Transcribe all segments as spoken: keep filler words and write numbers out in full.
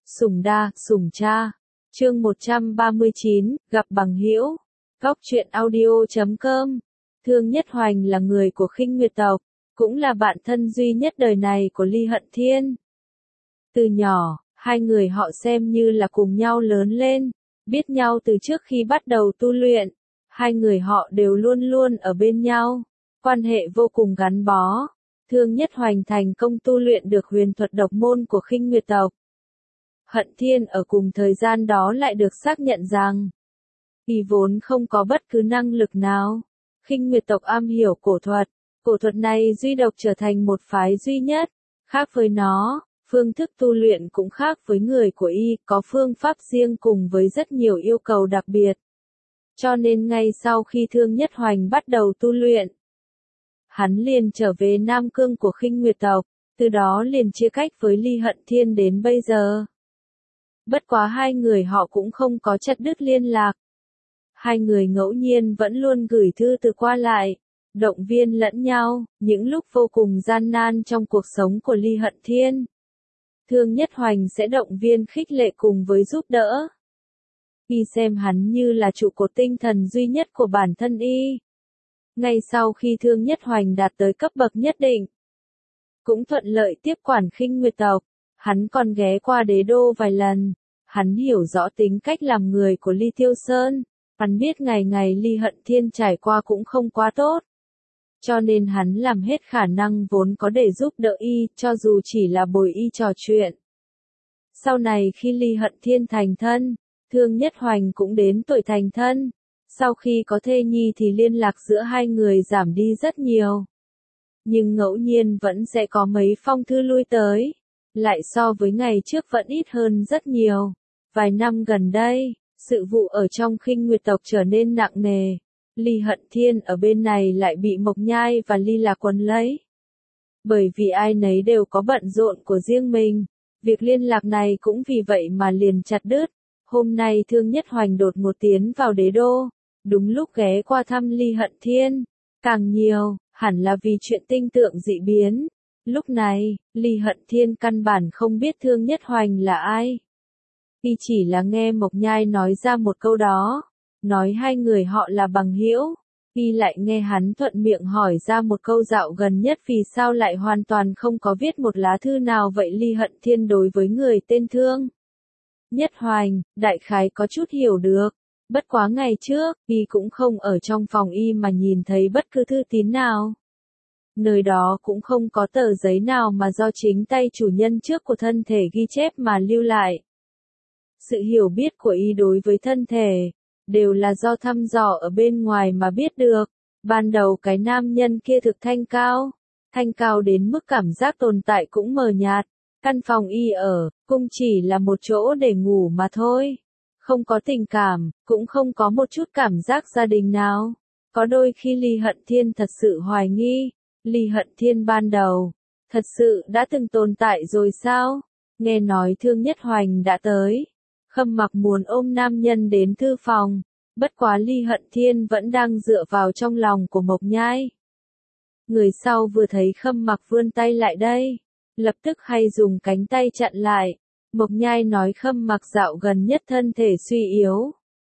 Sủng đa, sủng cha. Chương một trăm ba mươi chín, gặp bằng hữu. Góc truyện audio chấm com. Thương Nhất Hoành là người của Khinh Nguyệt tộc, cũng là bạn thân duy nhất đời này của Ly Hận Thiên. Từ nhỏ, hai người họ xem như là cùng nhau lớn lên, biết nhau từ trước khi bắt đầu tu luyện. Hai người họ đều luôn luôn ở bên nhau, quan hệ vô cùng gắn bó. Thương Nhất Hoành thành công tu luyện được huyền thuật độc môn của Khinh Nguyệt tộc. Hận Thiên ở cùng thời gian đó lại được xác nhận rằng, y vốn không có bất cứ năng lực nào. Khinh Nguyệt tộc am hiểu cổ thuật, cổ thuật này duy độc trở thành một phái duy nhất. Khác với nó, phương thức tu luyện cũng khác với người của y, có phương pháp riêng cùng với rất nhiều yêu cầu đặc biệt. Cho nên ngay sau khi Thương Nhất Hoành bắt đầu tu luyện, hắn liền trở về Nam Cương của Khinh Nguyệt tộc, từ đó liền chia cách với Ly Hận Thiên đến bây giờ. Bất quá hai người họ cũng không có chặt đứt liên lạc. Hai người ngẫu nhiên vẫn luôn gửi thư từ qua lại, động viên lẫn nhau, những lúc vô cùng gian nan trong cuộc sống của Ly Hận Thiên. Thương Nhất Hoành sẽ động viên khích lệ cùng với giúp đỡ. Y xem hắn như là trụ cột tinh thần duy nhất của bản thân y. Ngay sau khi Thương Nhất Hoành đạt tới cấp bậc nhất định, cũng thuận lợi tiếp quản Khinh Nguyệt tộc, hắn còn ghé qua đế đô vài lần. Hắn hiểu rõ tính cách làm người của Ly Tiêu Sơn, hắn biết ngày ngày Ly Hận Thiên trải qua cũng không quá tốt. Cho nên hắn làm hết khả năng vốn có để giúp đỡ y, cho dù chỉ là bồi y trò chuyện. Sau này khi Ly Hận Thiên thành thân, Thương Nhất Hoành cũng đến tuổi thành thân. Sau khi có thê nhi thì liên lạc giữa hai người giảm đi rất nhiều. Nhưng ngẫu nhiên vẫn sẽ có mấy phong thư lui tới, lại so với ngày trước vẫn ít hơn rất nhiều. Vài năm gần đây, sự vụ ở trong Khinh Nguyệt tộc trở nên nặng nề. Ly Hận Thiên ở bên này lại bị Mộc Nhai và Ly Lạc quấn lấy. Bởi vì ai nấy đều có bận rộn của riêng mình, việc liên lạc này cũng vì vậy mà liền chặt đứt. Hôm nay Thương Nhất Hoành đột ngột tiến vào đế đô, đúng lúc ghé qua thăm Ly Hận Thiên. Càng nhiều, hẳn là vì chuyện tinh tượng dị biến. Lúc này, Ly Hận Thiên căn bản không biết Thương Nhất Hoành là ai. Y chỉ là nghe Mộc Nhai nói ra một câu đó, nói hai người họ là bằng hữu. Y lại nghe hắn thuận miệng hỏi ra một câu dạo gần nhất vì sao lại hoàn toàn không có viết một lá thư nào vậy. Ly Hận Thiên đối với người tên Thương Nhất Hoành, đại khái có chút hiểu được. Bất quá ngày trước, y cũng không ở trong phòng y mà nhìn thấy bất cứ thư tín nào. Nơi đó cũng không có tờ giấy nào mà do chính tay chủ nhân trước của thân thể ghi chép mà lưu lại. Sự hiểu biết của y đối với thân thể, đều là do thăm dò ở bên ngoài mà biết được. Ban đầu cái nam nhân kia thực thanh cao, thanh cao đến mức cảm giác tồn tại cũng mờ nhạt. Căn phòng y ở, cũng chỉ là một chỗ để ngủ mà thôi. Không có tình cảm, cũng không có một chút cảm giác gia đình nào. Có đôi khi Ly Hận Thiên thật sự hoài nghi, Ly Hận Thiên ban đầu, thật sự đã từng tồn tại rồi sao? Nghe nói Thương Nhất Hoành đã tới. Khâm Mặc muốn ôm nam nhân đến thư phòng, bất quá Ly Hận Thiên vẫn đang dựa vào trong lòng của Mộc Nhai. Người sau vừa thấy Khâm Mặc vươn tay lại đây, lập tức hay dùng cánh tay chặn lại. Mộc Nhai nói Khâm Mặc dạo gần nhất thân thể suy yếu,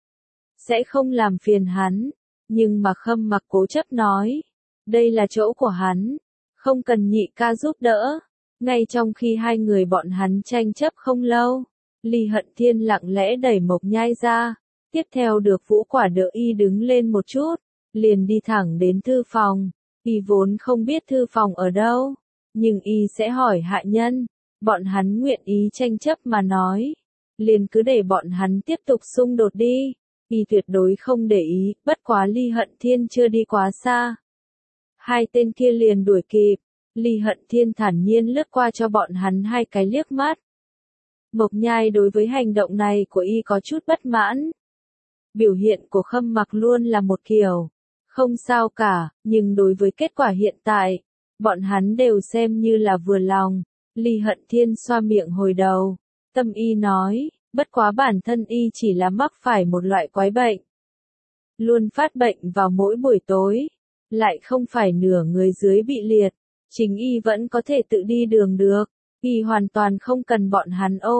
sẽ không làm phiền hắn, nhưng mà Khâm Mặc cố chấp nói, đây là chỗ của hắn, không cần nhị ca giúp đỡ. Ngay trong khi hai người bọn hắn tranh chấp không lâu, Ly Hận Thiên lặng lẽ đẩy Mộc Nhai ra, tiếp theo được Vũ Quả đỡ y đứng lên một chút, liền đi thẳng đến thư phòng. Y vốn không biết thư phòng ở đâu, nhưng y sẽ hỏi hạ nhân, bọn hắn nguyện ý tranh chấp mà nói, liền cứ để bọn hắn tiếp tục xung đột đi. Y tuyệt đối không để ý, bất quá Ly Hận Thiên chưa đi quá xa, hai tên kia liền đuổi kịp. Ly Hận Thiên thản nhiên lướt qua cho bọn hắn hai cái liếc mắt. Mộc Nhai đối với hành động này của y có chút bất mãn. Biểu hiện của Khâm Mặc luôn là một kiểu, không sao cả, nhưng đối với kết quả hiện tại, bọn hắn đều xem như là vừa lòng. Ly Hận Thiên xoa miệng hồi đầu, tâm y nói, bất quá bản thân y chỉ là mắc phải một loại quái bệnh. Luôn phát bệnh vào mỗi buổi tối, lại không phải nửa người dưới bị liệt, chính y vẫn có thể tự đi đường được. Y hoàn toàn không cần bọn hắn ôm,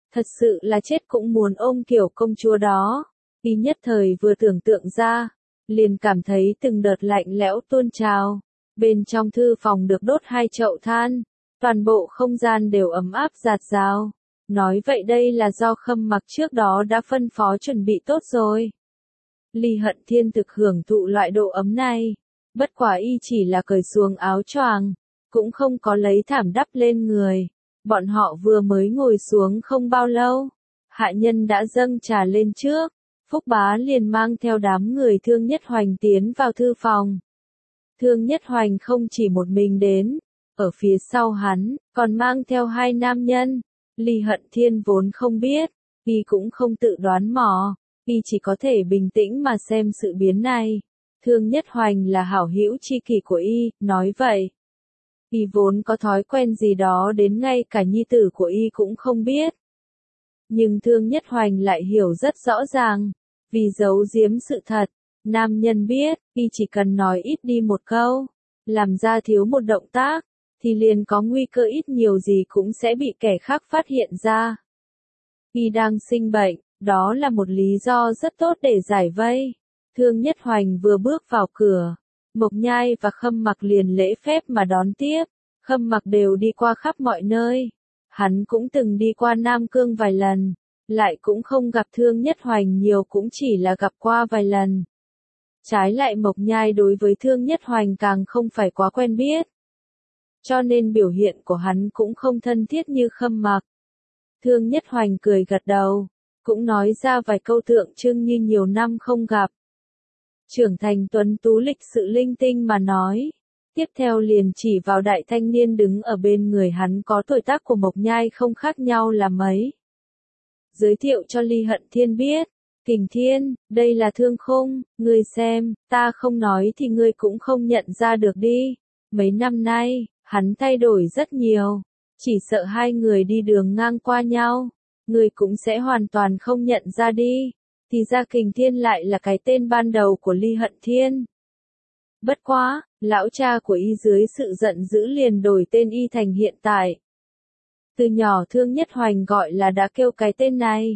Thật sự là chết cũng muốn ôm kiểu công chúa đó. Y nhất thời vừa tưởng tượng ra, liền cảm thấy từng đợt lạnh lẽo tuôn trào. Bên trong thư phòng được đốt hai chậu than, toàn bộ không gian đều ấm áp rạt rào. Nói vậy đây là do Khâm Mặc trước đó đã phân phó chuẩn bị tốt rồi. Ly Hận Thiên thực hưởng thụ loại độ ấm này, bất quả y chỉ là cởi xuống áo choàng, cũng không có lấy thảm đắp lên người. Bọn họ vừa mới ngồi xuống không bao lâu, hạ nhân đã dâng trà lên trước, Phúc Bá liền mang theo đám người Thương Nhất Hoành tiến vào thư phòng. Thương Nhất Hoành không chỉ một mình đến, ở phía sau hắn, còn mang theo hai nam nhân. Ly Hận Thiên vốn không biết, y cũng không tự đoán mò, y chỉ có thể bình tĩnh mà xem sự biến này. Thương Nhất Hoành là hảo hữu tri kỷ của y, nói vậy. Y vốn có thói quen gì đó đến ngay cả nhi tử của y cũng không biết. Nhưng Thương Nhất Hoành lại hiểu rất rõ ràng, vì giấu giếm sự thật, nam nhân biết, y chỉ cần nói ít đi một câu, làm ra thiếu một động tác, thì liền có nguy cơ ít nhiều gì cũng sẽ bị kẻ khác phát hiện ra. Y đang sinh bệnh, đó là một lý do rất tốt để giải vây. Thương Nhất Hoành vừa bước vào cửa, Mộc Nhai và Khâm Mặc liền lễ phép mà đón tiếp. Khâm Mặc đều đi qua khắp mọi nơi. Hắn cũng từng đi qua Nam Cương vài lần, lại cũng không gặp Thương Nhất Hoành nhiều, cũng chỉ là gặp qua vài lần. Trái lại Mộc Nhai đối với Thương Nhất Hoành càng không phải quá quen biết, cho nên biểu hiện của hắn cũng không thân thiết như Khâm Mặc. Thương Nhất Hoành cười gật đầu, cũng nói ra vài câu tượng trưng như nhiều năm không gặp. Trưởng thành tuấn tú lịch sự linh tinh mà nói. Tiếp theo liền chỉ vào đại thanh niên đứng ở bên người hắn, có tuổi tác của Mộc Nhai không khác nhau là mấy. Giới thiệu cho Ly Hận Thiên biết. Kình Thiên, đây là Thương Khung, ngươi xem, ta không nói thì ngươi cũng không nhận ra được đi. Mấy năm nay, hắn thay đổi rất nhiều. Chỉ sợ hai người đi đường ngang qua nhau, ngươi cũng sẽ hoàn toàn không nhận ra đi. Thì ra Kình Thiên lại là cái tên ban đầu của Ly Hận Thiên. Bất quá, lão cha của y dưới sự giận dữ liền đổi tên y thành hiện tại. Từ nhỏ Thương Nhất Hoành gọi là đã kêu cái tên này.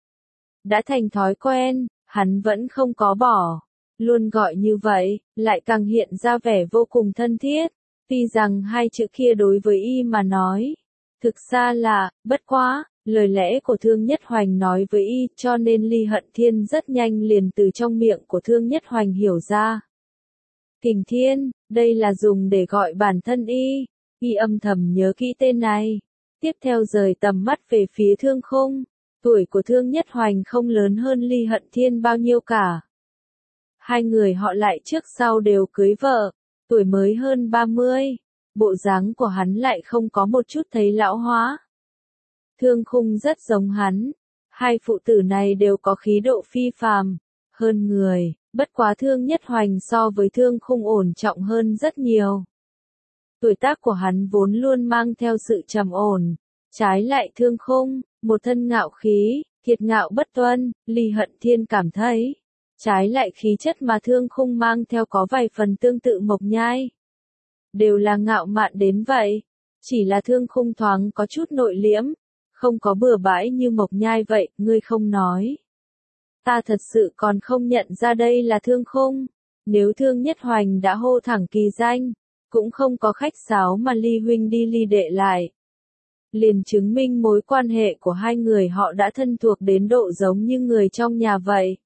Đã thành thói quen, hắn vẫn không có bỏ. Luôn gọi như vậy, lại càng hiện ra vẻ vô cùng thân thiết. Tuy rằng hai chữ kia đối với y mà nói, thực ra là, bất quá, lời lẽ của Thương Nhất Hoành nói với y, cho nên Ly Hận Thiên rất nhanh liền từ trong miệng của Thương Nhất Hoành hiểu ra. Kình Thiên, đây là dùng để gọi bản thân y. Y âm thầm nhớ kỹ tên này. Tiếp theo rời tầm mắt về phía Thương Khung. Tuổi của Thương Nhất Hoành không lớn hơn Ly Hận Thiên bao nhiêu cả. Hai người họ lại trước sau đều cưới vợ, tuổi mới hơn ba mươi. Bộ dáng của hắn lại không có một chút thấy lão hóa. Thương Khung rất giống hắn. Hai phụ tử này đều có khí độ phi phàm, hơn người. Bất quá Thương Nhất Hoành so với Thương Khung ổn trọng hơn rất nhiều. Tuổi tác của hắn vốn luôn mang theo sự trầm ổn. Trái lại Thương Khung, một thân ngạo khí, kiệt ngạo bất tuân. Ly Hận Thiên cảm thấy, trái lại khí chất mà Thương Khung mang theo có vài phần tương tự Mộc Nhai. Đều là ngạo mạn đến vậy. Chỉ là Thương Khung thoáng có chút nội liễm, không có bừa bãi như Mộc Nhai vậy. Ngươi không nói, ta thật sự còn không nhận ra đây là Thương Khung. Nếu Thương Nhất Hoành đã hô thẳng kỳ danh, cũng không có khách sáo mà Ly huynh đi Ly đệ lại, liền chứng minh mối quan hệ của hai người họ đã thân thuộc đến độ giống như người trong nhà vậy.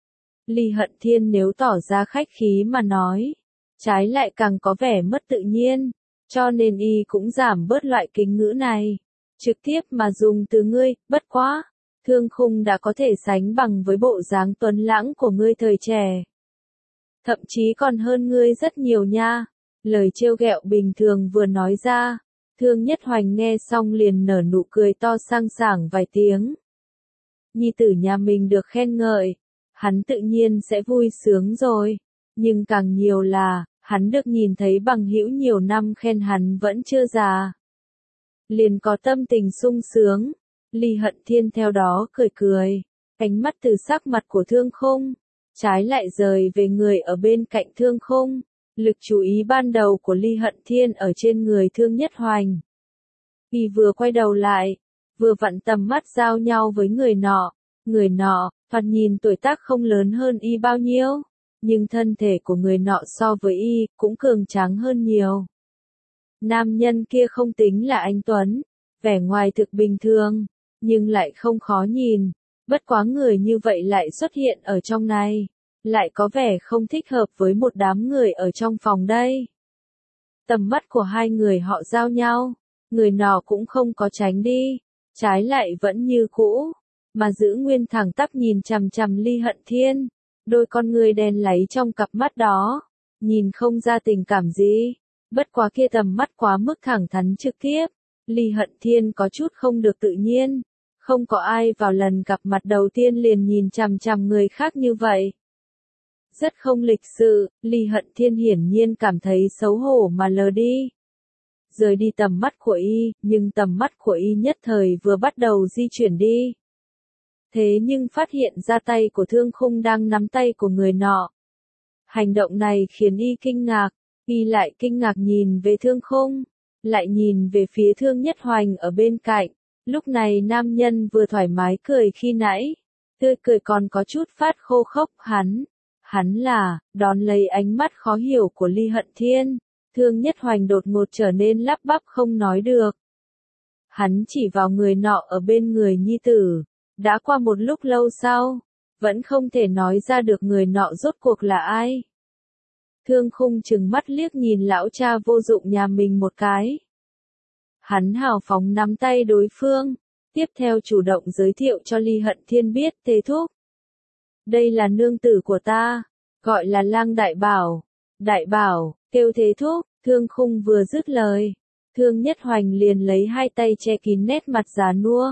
Ly Hận Thiên nếu tỏ ra khách khí mà nói, trái lại càng có vẻ mất tự nhiên, cho nên y cũng giảm bớt loại kính ngữ này, trực tiếp mà dùng từ ngươi. Bất quá, Thương Khung đã có thể sánh bằng với bộ dáng tuấn lãng của ngươi thời trẻ. Thậm chí còn hơn ngươi rất nhiều nha. Lời trêu ghẹo bình thường vừa nói ra, Thương Nhất Hoành nghe xong liền nở nụ cười to sang sảng vài tiếng. Nhi tử nhà mình được khen ngợi, hắn tự nhiên sẽ vui sướng rồi. Nhưng càng nhiều là, hắn được nhìn thấy bằng hữu nhiều năm khen hắn vẫn chưa già, liền có tâm tình sung sướng. Ly Hận Thiên theo đó cười cười, ánh mắt từ sắc mặt của Thương Khung, trái lại rời về người ở bên cạnh Thương Khung. Lực chú ý ban đầu của Ly Hận Thiên ở trên người Thương Nhất Hoành. Y vừa quay đầu lại, vừa vặn tầm mắt giao nhau với người nọ. Người nọ, thoạt nhìn tuổi tác không lớn hơn y bao nhiêu, nhưng thân thể của người nọ so với y, cũng cường tráng hơn nhiều. Nam nhân kia không tính là anh tuấn, vẻ ngoài thực bình thường, nhưng lại không khó nhìn, bất quá người như vậy lại xuất hiện ở trong này, lại có vẻ không thích hợp với một đám người ở trong phòng đây. Tầm mắt của hai người họ giao nhau, người nọ cũng không có tránh đi, trái lại vẫn như cũ, mà giữ nguyên thẳng tắp nhìn chằm chằm Ly Hận Thiên, đôi con người đen láy trong cặp mắt đó, nhìn không ra tình cảm gì, bất quá kia tầm mắt quá mức thẳng thắn trực tiếp, Ly Hận Thiên có chút không được tự nhiên, không có ai vào lần gặp mặt đầu tiên liền nhìn chằm chằm người khác như vậy. Rất không lịch sự, Ly Hận Thiên hiển nhiên cảm thấy xấu hổ mà lờ đi. Rời đi tầm mắt của y, nhưng tầm mắt của y nhất thời vừa bắt đầu di chuyển đi. Thế nhưng phát hiện ra tay của Thương Khung đang nắm tay của người nọ. Hành động này khiến y kinh ngạc, y lại kinh ngạc nhìn về Thương Khung, lại nhìn về phía Thương Nhất Hoành ở bên cạnh. Lúc này nam nhân vừa thoải mái cười khi nãy, tươi cười còn có chút phát khô khốc, hắn, hắn là, đón lấy ánh mắt khó hiểu của Ly Hận Thiên, Thương Nhất Hoành đột ngột trở nên lắp bắp không nói được. Hắn chỉ vào người nọ ở bên người nhi tử, đã qua một lúc lâu sau, vẫn không thể nói ra được người nọ rốt cuộc là ai. Thương Khung trừng mắt liếc nhìn lão cha vô dụng nhà mình một cái. Hắn hào phóng nắm tay đối phương, tiếp theo chủ động giới thiệu cho Ly Hận Thiên biết Thế Thúc. Đây là nương tử của ta, gọi là Lang Đại Bảo. Đại Bảo, kêu Thế Thúc, Thương Khung vừa dứt lời. Thương Nhất Hoành liền lấy hai tay che kín nét mặt già nua.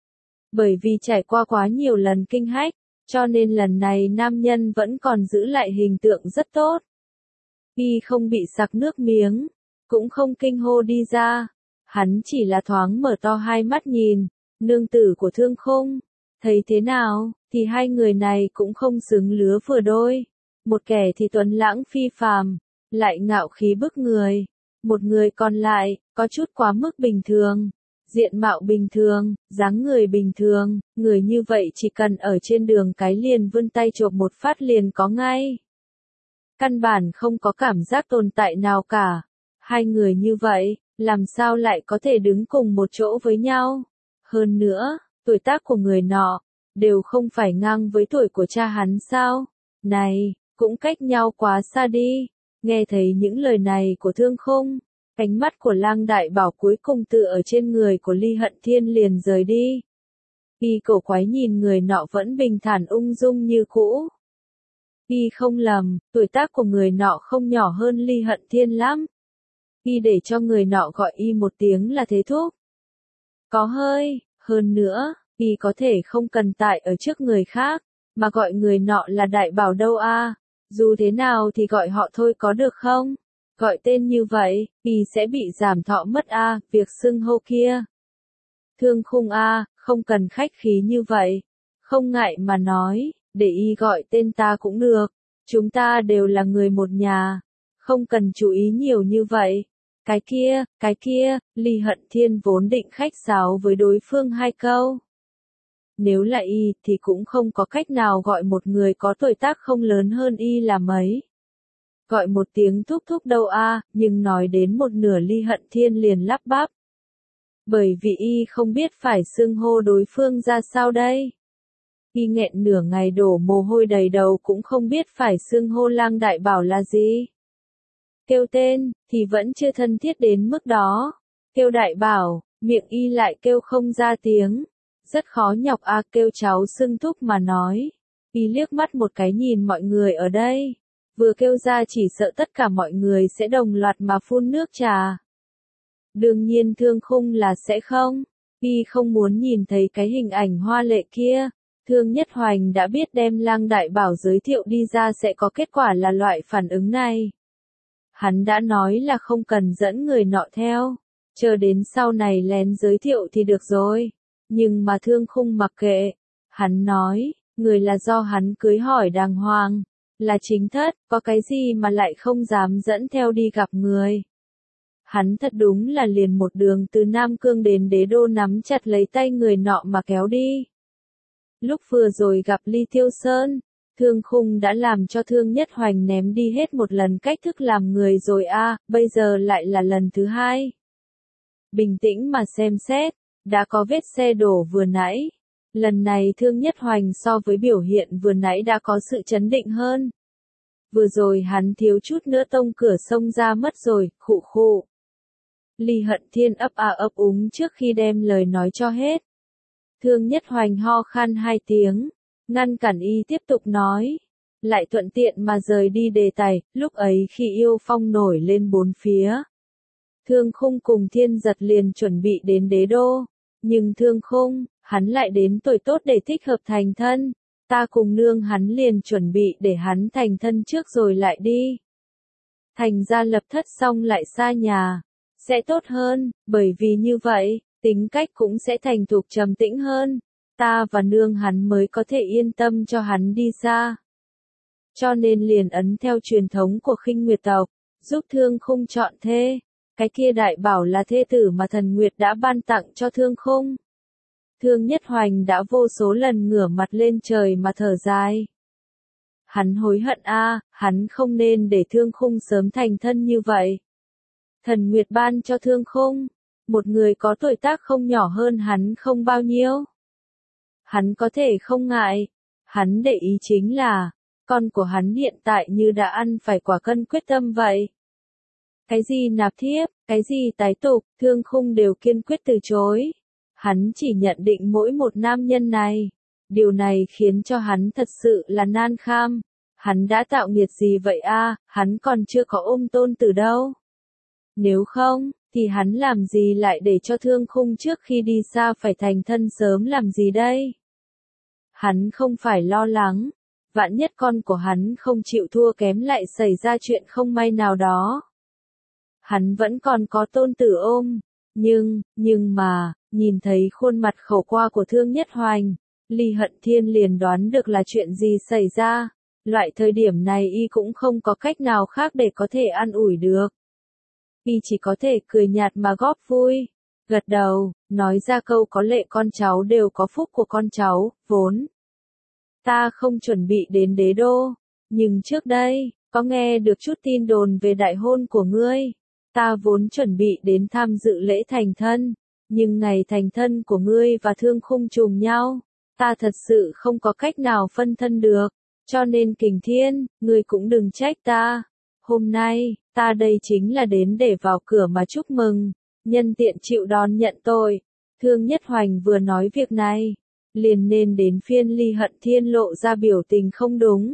Bởi vì trải qua quá nhiều lần kinh hách, cho nên lần này nam nhân vẫn còn giữ lại hình tượng rất tốt. Y không bị sặc nước miếng, cũng không kinh hô đi ra. Hắn chỉ là thoáng mở to hai mắt nhìn, nương tử của Thương Khung. Thấy thế nào, thì hai người này cũng không xứng lứa vừa đôi. Một kẻ thì tuấn lãng phi phàm, lại ngạo khí bức người. Một người còn lại, có chút quá mức bình thường. Diện mạo bình thường, dáng người bình thường, người như vậy chỉ cần ở trên đường cái liền vươn tay chộp một phát liền có ngay. Căn bản không có cảm giác tồn tại nào cả. Hai người như vậy, làm sao lại có thể đứng cùng một chỗ với nhau? Hơn nữa, tuổi tác của người nọ, đều không phải ngang với tuổi của cha hắn sao? Này, cũng cách nhau quá xa đi. Nghe thấy những lời này của Thương Khung, ánh mắt của Lang Đại Bảo cuối cùng tựa ở trên người của Ly Hận Thiên liền rời đi. Y cổ quái nhìn người nọ vẫn bình thản ung dung như cũ. Y không lầm, tuổi tác của người nọ không nhỏ hơn Ly Hận Thiên lắm. Y để cho người nọ gọi y một tiếng là Thế Thúc. Có hơi, hơn nữa, y có thể không cần tại ở trước người khác, mà gọi người nọ là Đại Bảo đâu a, dù thế nào thì gọi họ thôi có được không? Gọi tên như vậy, y sẽ bị giảm thọ mất a, việc xưng hô kia. Thương Khung a, không cần khách khí như vậy, không ngại mà nói, để y gọi tên ta cũng được, chúng ta đều là người một nhà, không cần chú ý nhiều như vậy. Cái kia, cái kia, Ly Hận Thiên vốn định khách sáo với đối phương hai câu. Nếu là y thì cũng không có cách nào gọi một người có tuổi tác không lớn hơn y là mấy. Gọi một tiếng thúc thúc đâu a, nhưng nói đến một nửa Ly Hận Thiên liền lắp bắp. Bởi vì y không biết phải xưng hô đối phương ra sao đây. Y nghẹn nửa ngày đổ mồ hôi đầy đầu cũng không biết phải xưng hô Lang Đại Bảo là gì. Kêu tên, thì vẫn chưa thân thiết đến mức đó. Kêu Đại Bảo, miệng y lại kêu không ra tiếng. Rất khó nhọc a, kêu cháu xưng thúc mà nói. Y liếc mắt một cái nhìn mọi người ở đây. Vừa kêu ra chỉ sợ tất cả mọi người sẽ đồng loạt mà phun nước trà. Đương nhiên Thương Khung là sẽ không. Y không muốn nhìn thấy cái hình ảnh hoa lệ kia. Thương Nhất Hoành đã biết đem Lang Đại Bảo giới thiệu đi ra sẽ có kết quả là loại phản ứng này. Hắn đã nói là không cần dẫn người nọ theo, chờ đến sau này lén giới thiệu thì được rồi. Nhưng mà Thương Khung mặc kệ. Hắn nói, người là do hắn cưới hỏi đàng hoàng, là chính thất, có cái gì mà lại không dám dẫn theo đi gặp người. Hắn thật đúng là liền một đường từ Nam Cương đến Đế Đô nắm chặt lấy tay người nọ mà kéo đi. Lúc vừa rồi gặp Ly Tiêu Sơn, Thương Khung đã làm cho Thương Nhất Hoành ném đi hết một lần cách thức làm người rồi a, à, bây giờ lại là lần thứ hai. Bình tĩnh mà xem xét, đã có vết xe đổ vừa nãy. Lần này Thương Nhất Hoành so với biểu hiện vừa nãy đã có sự chấn định hơn. Vừa rồi hắn thiếu chút nữa tông cửa sông ra mất rồi, khụ khụ. Ly Hận Thiên ấp a ấp úng trước khi đem lời nói cho hết. Thương Nhất Hoành ho khan hai tiếng, ngăn cản y tiếp tục nói. Lại thuận tiện mà rời đi đề tài, lúc ấy khi yêu phong nổi lên bốn phía. Thương Khung cùng Thiên Giật liền chuẩn bị đến Đế Đô, nhưng Thương Khung, hắn lại đến tuổi tốt để thích hợp thành thân, ta cùng nương hắn liền chuẩn bị để hắn thành thân trước rồi lại đi. Thành ra lập thất xong lại xa nhà, sẽ tốt hơn, bởi vì như vậy, tính cách cũng sẽ thành thục trầm tĩnh hơn, ta và nương hắn mới có thể yên tâm cho hắn đi xa. Cho nên liền ấn theo truyền thống của Khinh Nguyệt tộc, giúp Thương Khung chọn thê. Cái kia đại bảo là thê tử mà Thần Nguyệt đã ban tặng cho Thương Khung. Thương Nhất Hoành đã vô số lần ngửa mặt lên trời mà thở dài. Hắn hối hận a, hắn không nên để Thương Khung sớm thành thân như vậy. Thần Nguyệt ban cho Thương Khung, một người có tuổi tác không nhỏ hơn hắn không bao nhiêu. Hắn có thể không ngại, hắn để ý chính là, con của hắn hiện tại như đã ăn phải quả cân quyết tâm vậy. Cái gì nạp thiếp, cái gì tái tục, Thương Khung đều kiên quyết từ chối. Hắn chỉ nhận định mỗi một nam nhân này. Điều này khiến cho hắn thật sự là nan kham. Hắn đã tạo nghiệt gì vậy a? Hắn còn chưa có ôm tôn tử đâu. Nếu không, thì hắn làm gì lại để cho Thương Khung trước khi đi xa phải thành thân sớm làm gì đây? Hắn không phải lo lắng. Vạn nhất con của hắn không chịu thua kém lại xảy ra chuyện không may nào đó. Hắn vẫn còn có tôn tử ôm, nhưng, nhưng mà, nhìn thấy khuôn mặt khổ qua của Thương Nhất Hoành, Ly Hận Thiên liền đoán được là chuyện gì xảy ra, loại thời điểm này y cũng không có cách nào khác để có thể an ủi được. Y chỉ có thể cười nhạt mà góp vui, gật đầu, nói ra câu có lệ con cháu đều có phúc của con cháu, vốn. Ta không chuẩn bị đến Đế Đô, nhưng trước đây, có nghe được chút tin đồn về đại hôn của ngươi. Ta vốn chuẩn bị đến tham dự lễ thành thân, nhưng ngày thành thân của ngươi và Thương Khung trùng nhau, ta thật sự không có cách nào phân thân được, cho nên Kình Thiên, ngươi cũng đừng trách ta. Hôm nay, ta đây chính là đến để vào cửa mà chúc mừng, nhân tiện chịu đón nhận tội. Thương Nhất Hoành vừa nói việc này, liền nên đến phiên Ly Hận Thiên lộ ra biểu tình không đúng.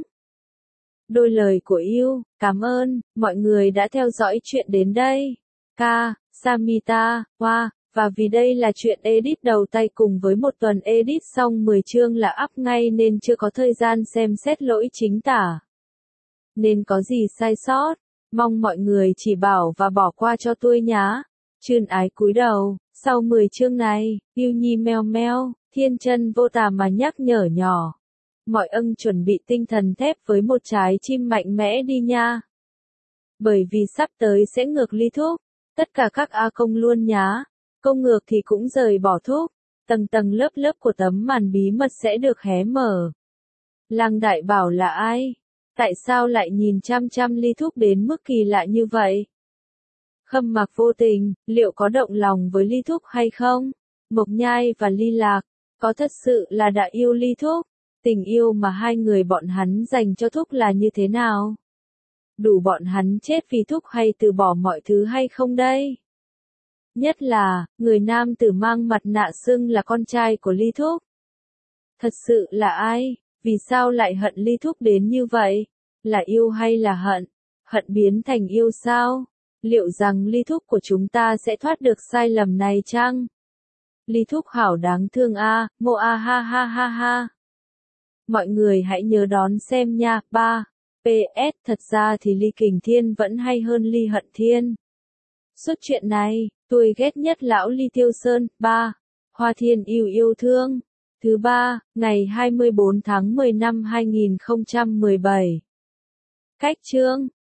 Đôi lời của yêu, cảm ơn, mọi người đã theo dõi chuyện đến đây. Ka, Samita, Hoa, và vì đây là chuyện edit đầu tay cùng với một tuần edit xong mười chương là up ngay nên chưa có thời gian xem xét lỗi chính tả. Nên có gì sai sót, mong mọi người chỉ bảo và bỏ qua cho tôi nhá. Trưn ái cúi đầu, sau mười chương này, yêu nhi meo meo, thiên chân vô tà mà nhắc nhở nhỏ. Mọi ân chuẩn bị tinh thần thép với một trái chim mạnh mẽ đi nha. Bởi vì sắp tới sẽ ngược ly thúc, tất cả các A công luôn nhá. Công ngược thì cũng rời bỏ thúc, tầng tầng lớp lớp của tấm màn bí mật sẽ được hé mở. Lăng Đại Bảo là ai? Tại sao lại nhìn chăm chăm ly thúc đến mức kỳ lạ như vậy? Khâm Mặc vô tình, liệu có động lòng với ly thúc hay không? Mộc Nhai và Ly Lạc, có thật sự là đã yêu ly thúc? Tình yêu mà hai người bọn hắn dành cho thúc là như thế nào? Đủ bọn hắn chết vì thúc hay từ bỏ mọi thứ hay không đây? Nhất là, người nam tử mang mặt nạ xưng là con trai của ly thúc. Thật sự là ai? Vì sao lại hận ly thúc đến như vậy? Là yêu hay là hận? Hận biến thành yêu sao? Liệu rằng ly thúc của chúng ta sẽ thoát được sai lầm này chăng? Ly thúc hảo đáng thương a, mộ a ha ha ha ha. Mọi người hãy nhớ đón xem nha. ba. pê ét Thật ra thì Ly Kình Thiên vẫn hay hơn Ly Hận Thiên. Suốt chuyện này, tôi ghét nhất lão Ly Tiêu Sơn. ba. Hoa Thiên yêu yêu thương. Thứ ba, ngày hai mươi bốn tháng mười năm hai nghìn không trăm mười bảy. Cách chương